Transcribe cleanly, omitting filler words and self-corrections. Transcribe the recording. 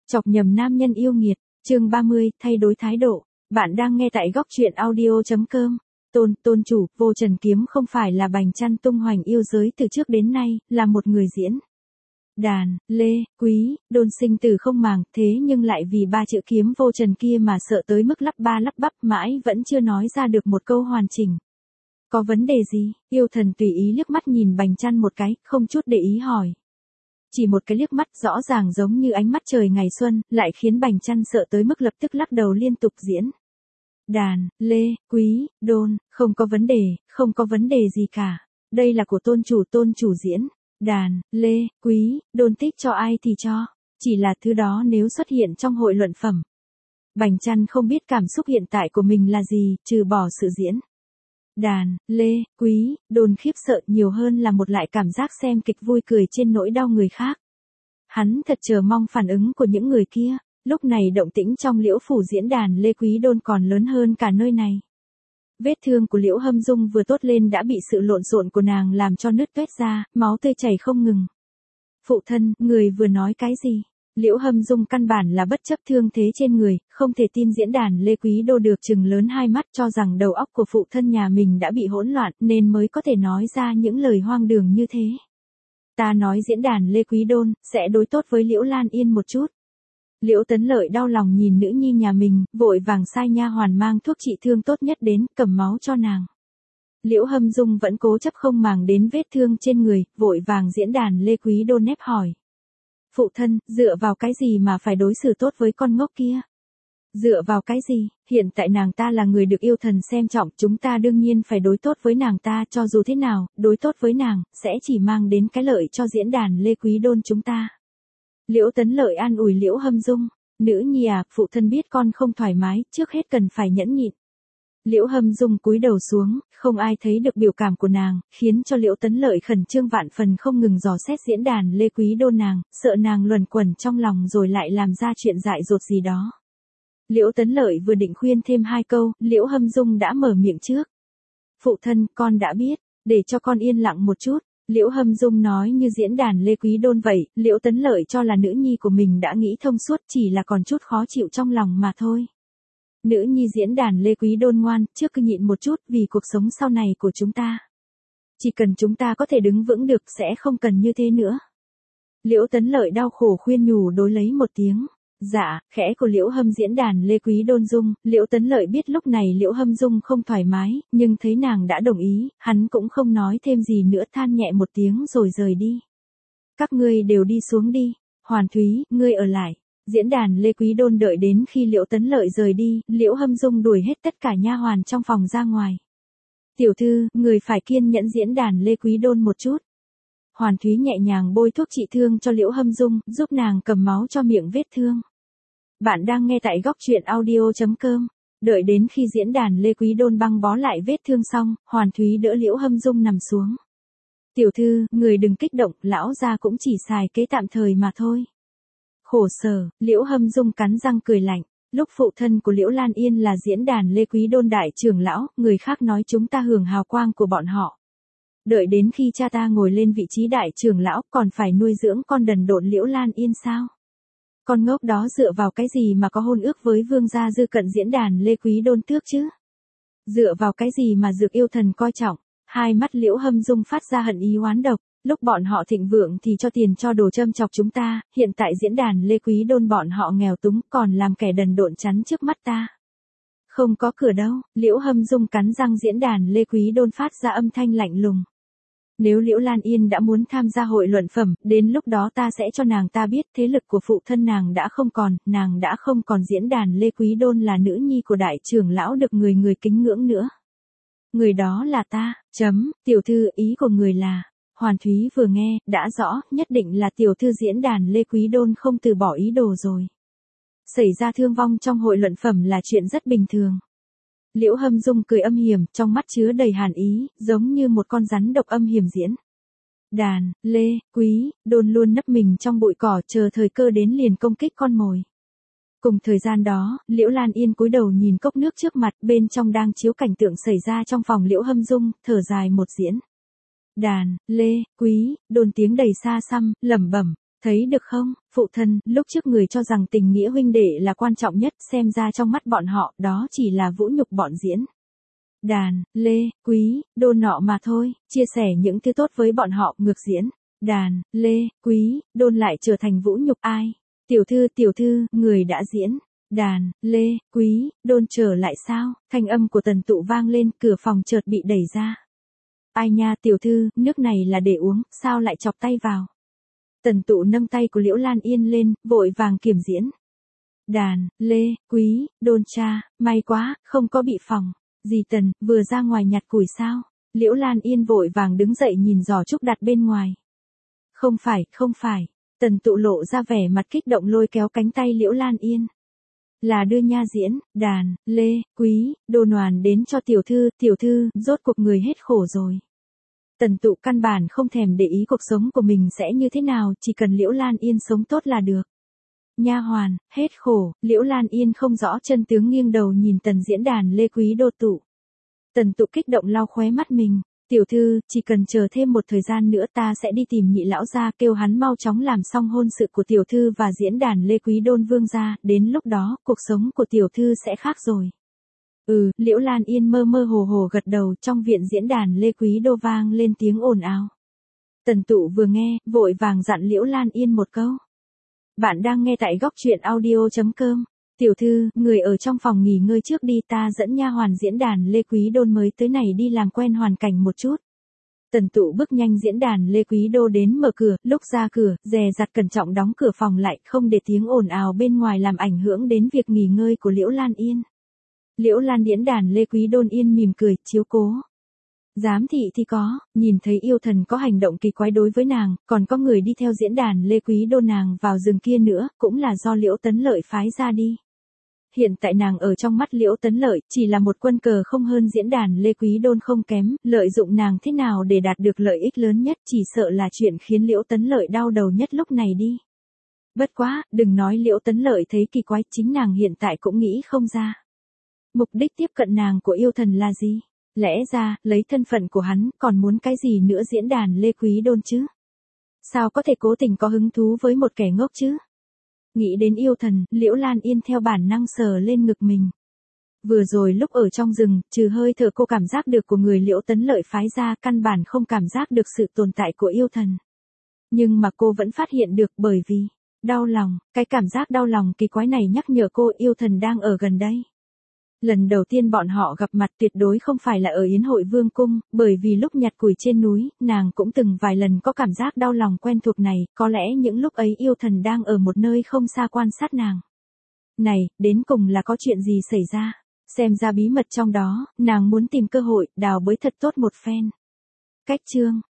Chọc nhầm nam nhân yêu nghiệt, chương 30, thay đổi thái độ. Bạn đang nghe tại góc truyện audio.com. Tôn chủ, Vô Trần Kiếm không phải là bành chăn tung hoành yêu giới từ trước đến nay, là một người diễn. Đàn, lê, quý, đôn sinh tử không màng, thế nhưng lại vì ba chữ kiếm vô trần kia mà sợ tới mức lắp ba lắp bắp mãi vẫn chưa nói ra được một câu hoàn chỉnh. Có vấn đề gì? Yêu thần tùy ý liếc mắt nhìn bành chăn một cái, không chút để ý hỏi. Chỉ một cái liếc mắt rõ ràng giống như ánh mắt trời ngày xuân, lại khiến bành chăn sợ tới mức lập tức lắc đầu liên tục diễn. Đàn, lê, quý, đôn, không có vấn đề gì cả. Đây là của tôn chủ diễn. Đàn, lê, quý, đôn thích cho ai thì cho. Chỉ là thứ đó nếu xuất hiện trong hội luận phẩm. Bành chăn không biết cảm xúc hiện tại của mình là gì, trừ bỏ sự diễn. Đàn, lê, quý, đôn khiếp sợ nhiều hơn là một lại cảm giác xem kịch vui cười trên nỗi đau người khác. Hắn thật chờ mong phản ứng của những người kia, lúc này động tĩnh trong Liễu phủ diễn đàn lê quý đôn còn lớn hơn cả nơi này. Vết thương của Liễu Hâm Dung vừa tốt lên đã bị sự lộn xộn của nàng làm cho nứt toét ra, máu tươi chảy không ngừng. Phụ thân, người vừa nói cái gì? Liễu Hâm Dung căn bản là bất chấp thương thế trên người, không thể tin diễn đàn Lê Quý Đô được trừng lớn hai mắt cho rằng đầu óc của phụ thân nhà mình đã bị hỗn loạn nên mới có thể nói ra những lời hoang đường như thế. Ta nói diễn đàn Lê Quý Đôn sẽ đối tốt với Liễu Lan Yên một chút. Liễu Tấn Lợi đau lòng nhìn nữ nhi nhà mình, vội vàng sai nha hoàn mang thuốc trị thương tốt nhất đến, cầm máu cho nàng. Liễu Hâm Dung vẫn cố chấp không màng đến vết thương trên người, vội vàng diễn đàn Lê Quý Đôn nép hỏi. Phụ thân, dựa vào cái gì mà phải đối xử tốt với con ngốc kia? Dựa vào cái gì? Hiện tại nàng ta là người được yêu thần xem trọng, chúng ta đương nhiên phải đối tốt với nàng ta, cho dù thế nào, đối tốt với nàng, sẽ chỉ mang đến cái lợi cho diễn đàn Lê Quý Đôn chúng ta. Liễu Tấn Lợi an ủi Liễu Hâm Dung, nữ nhi à, phụ thân biết con không thoải mái, trước hết cần phải nhẫn nhịn. Liễu Hâm Dung cúi đầu xuống, không ai thấy được biểu cảm của nàng, khiến cho Liễu Tấn Lợi khẩn trương vạn phần không ngừng dò xét diễn đàn Lê Quý Đôn nàng, sợ nàng luẩn quẩn trong lòng rồi lại làm ra chuyện dại dột gì đó. Liễu Tấn Lợi vừa định khuyên thêm hai câu, Liễu Hâm Dung đã mở miệng trước. Phụ thân, con đã biết, để cho con yên lặng một chút. Liễu Hâm Dung nói như diễn đàn Lê Quý Đôn vậy, Liễu Tấn Lợi cho là nữ nhi của mình đã nghĩ thông suốt, chỉ là còn chút khó chịu trong lòng mà thôi. Nữ nhi diễn đàn Lê Quý Đôn ngoan, trước cứ nhịn một chút vì cuộc sống sau này của chúng ta. Chỉ cần chúng ta có thể đứng vững được sẽ không cần như thế nữa. Liễu Tấn Lợi đau khổ khuyên nhủ đối lấy một tiếng. Dạ, khẽ của Liễu Hâm diễn đàn Lê Quý Đôn Dung, Liễu Tấn Lợi biết lúc này Liễu Hâm Dung không thoải mái, nhưng thấy nàng đã đồng ý, hắn cũng không nói thêm gì nữa, than nhẹ một tiếng rồi rời đi. Các ngươi đều đi xuống đi, Hoàn Thúy, ngươi ở lại. Diễn đàn Lê Quý Đôn đợi đến khi Liễu Tấn Lợi rời đi, Liễu Hâm Dung đuổi hết tất cả nha hoàn trong phòng ra ngoài. Tiểu thư, người phải kiên nhẫn diễn đàn Lê Quý Đôn một chút. Hoàn Thúy nhẹ nhàng bôi thuốc trị thương cho Liễu Hâm Dung, giúp nàng cầm máu cho miệng vết thương. Bạn đang nghe tại góc truyện audio.com. Đợi đến khi diễn đàn Lê Quý Đôn băng bó lại vết thương xong, Hoàn Thúy đỡ Liễu Hâm Dung nằm xuống. Tiểu thư, người đừng kích động, lão gia cũng chỉ xài kế tạm thời mà thôi. Khổ sở, Liễu Hâm Dung cắn răng cười lạnh. Lúc phụ thân của Liễu Lan Yên là diễn đàn Lê Quý Đôn đại trưởng lão, người khác nói chúng ta hưởng hào quang của bọn họ. Đợi đến khi cha ta ngồi lên vị trí đại trưởng lão, còn phải nuôi dưỡng con đần độn Liễu Lan Yên sao? Con ngốc đó dựa vào cái gì mà có hôn ước với vương gia Dư Cận diễn đàn Lê Quý Đôn tước chứ? Dựa vào cái gì mà Dược yêu thần coi trọng? Hai mắt Liễu Hâm Dung phát ra hận ý oán độc. Lúc bọn họ thịnh vượng thì cho tiền cho đồ châm chọc chúng ta, hiện tại diễn đàn Lê Quý Đôn bọn họ nghèo túng còn làm kẻ đần độn chắn trước mắt ta. Không có cửa đâu, Liễu Hâm Dung cắn răng diễn đàn Lê Quý Đôn phát ra âm thanh lạnh lùng. Nếu Liễu Lan Yên đã muốn tham gia hội luận phẩm, đến lúc đó ta sẽ cho nàng ta biết thế lực của phụ thân nàng đã không còn, nàng đã không còn diễn đàn Lê Quý Đôn là nữ nhi của đại trưởng lão được người kính ngưỡng nữa. Người đó là ta, tiểu thư ý của người là, Hoàn Thúy vừa nghe, đã rõ, nhất định là tiểu thư diễn đàn Lê Quý Đôn không từ bỏ ý đồ rồi. Xảy ra thương vong trong hội luận phẩm là chuyện rất bình thường. Liễu Hâm Dung cười âm hiểm, trong mắt chứa đầy hàn ý, giống như một con rắn độc âm hiểm diễn. Đàn, Lê, Quý, Đôn luôn nấp mình trong bụi cỏ chờ thời cơ đến liền công kích con mồi. Cùng thời gian đó, Liễu Lan Yên cúi đầu nhìn cốc nước trước mặt, bên trong đang chiếu cảnh tượng xảy ra trong phòng Liễu Hâm Dung, thở dài một diễn. Đàn, Lê, Quý, Đôn tiếng đầy xa xăm, lẩm bẩm. Thấy được không, phụ thân, lúc trước người cho rằng tình nghĩa huynh đệ là quan trọng nhất, xem ra trong mắt bọn họ, đó chỉ là vũ nhục bọn diễn đàn, lê, quý, đô nọ mà thôi, chia sẻ những thứ tốt với bọn họ, ngược diễn đàn, lê, quý, đôn lại trở thành vũ nhục ai. Tiểu thư, người đã diễn đàn, lê, quý, đôn trở lại sao? Thanh âm của Tần Tụ vang lên, cửa phòng chợt bị đẩy ra. Ai nha tiểu thư, nước này là để uống, sao lại chọc tay vào? Tần Tụ nâng tay của Liễu Lan Yên lên, vội vàng kiểm diễn. Đàn, lê, quý, đôn cha, may quá, không có bị phỏng. Dì Tần, vừa ra ngoài nhặt củi sao? Liễu Lan Yên vội vàng đứng dậy nhìn giỏ trúc đặt bên ngoài. Không phải. Tần Tụ lộ ra vẻ mặt kích động lôi kéo cánh tay Liễu Lan Yên. Là đưa nha diễn, đàn, lê, quý, đô đoàn đến cho tiểu thư, rốt cuộc người hết khổ rồi. Tần Tụ căn bản không thèm để ý cuộc sống của mình sẽ như thế nào, chỉ cần Liễu Lan Yên sống tốt là được. Nha hoàn, hết khổ, Liễu Lan Yên không rõ chân tướng nghiêng đầu nhìn Tần diễn đàn lê quý đô tụ. Tần Tụ kích động lau khóe mắt mình. Tiểu thư, chỉ cần chờ thêm một thời gian nữa ta sẽ đi tìm Nhị lão gia kêu hắn mau chóng làm xong hôn sự của tiểu thư và diễn đàn lê quý đôn vương gia, đến lúc đó, cuộc sống của tiểu thư sẽ khác rồi. Liễu Lan Yên mơ mơ hồ hồ gật đầu, trong viện diễn đàn lê quý đô vang lên tiếng ồn ào. Tần Tụ vừa nghe, vội vàng dặn Liễu Lan Yên một câu. Bạn đang nghe tại góc truyện audio.com. Tiểu thư, người ở trong phòng nghỉ ngơi trước đi, ta dẫn nha hoàn diễn đàn lê quý đôn mới tới này đi làm quen hoàn cảnh một chút. Tần Tụ bước nhanh diễn đàn lê quý đô đến mở cửa, lúc ra cửa, dè dặt cẩn trọng đóng cửa phòng lại, không để tiếng ồn ào bên ngoài làm ảnh hưởng đến việc nghỉ ngơi của Liễu Lan Yên. Liễu Lan diễn đàn lê quý đôn yên mỉm cười, chiếu cố. Giám thị thì có, nhìn thấy yêu thần có hành động kỳ quái đối với nàng, còn có người đi theo diễn đàn lê quý đôn nàng vào rừng kia nữa, cũng là do Liễu Tấn Lợi phái ra đi. Hiện tại nàng ở trong mắt Liễu Tấn Lợi, chỉ là một quân cờ không hơn diễn đàn lê quý đôn không kém, lợi dụng nàng thế nào để đạt được lợi ích lớn nhất, chỉ sợ là chuyện khiến Liễu Tấn Lợi đau đầu nhất lúc này đi. Bất quá, đừng nói Liễu Tấn Lợi thấy kỳ quái, chính nàng hiện tại cũng nghĩ không ra. Mục đích tiếp cận nàng của yêu thần là gì? Lẽ ra, lấy thân phận của hắn, còn muốn cái gì nữa diễn đàn lê quý đôn chứ? Sao có thể cố tình có hứng thú với một kẻ ngốc chứ? Nghĩ đến yêu thần, Liễu Lan Yên theo bản năng sờ lên ngực mình. Vừa rồi lúc ở trong rừng, trừ hơi thở cô cảm giác được của người Liễu Tấn Lợi phái ra, căn bản không cảm giác được sự tồn tại của yêu thần. Nhưng mà cô vẫn phát hiện được, bởi vì đau lòng, cái cảm giác đau lòng kỳ quái này nhắc nhở cô yêu thần đang ở gần đây. Lần đầu tiên bọn họ gặp mặt tuyệt đối không phải là ở Yến Hội Vương Cung, bởi vì lúc nhặt củi trên núi, nàng cũng từng vài lần có cảm giác đau lòng quen thuộc này, có lẽ những lúc ấy yêu thần đang ở một nơi không xa quan sát nàng. Này, đến cùng là có chuyện gì xảy ra? Xem ra bí mật trong đó, nàng muốn tìm cơ hội, đào bới thật tốt một phen. Cách chương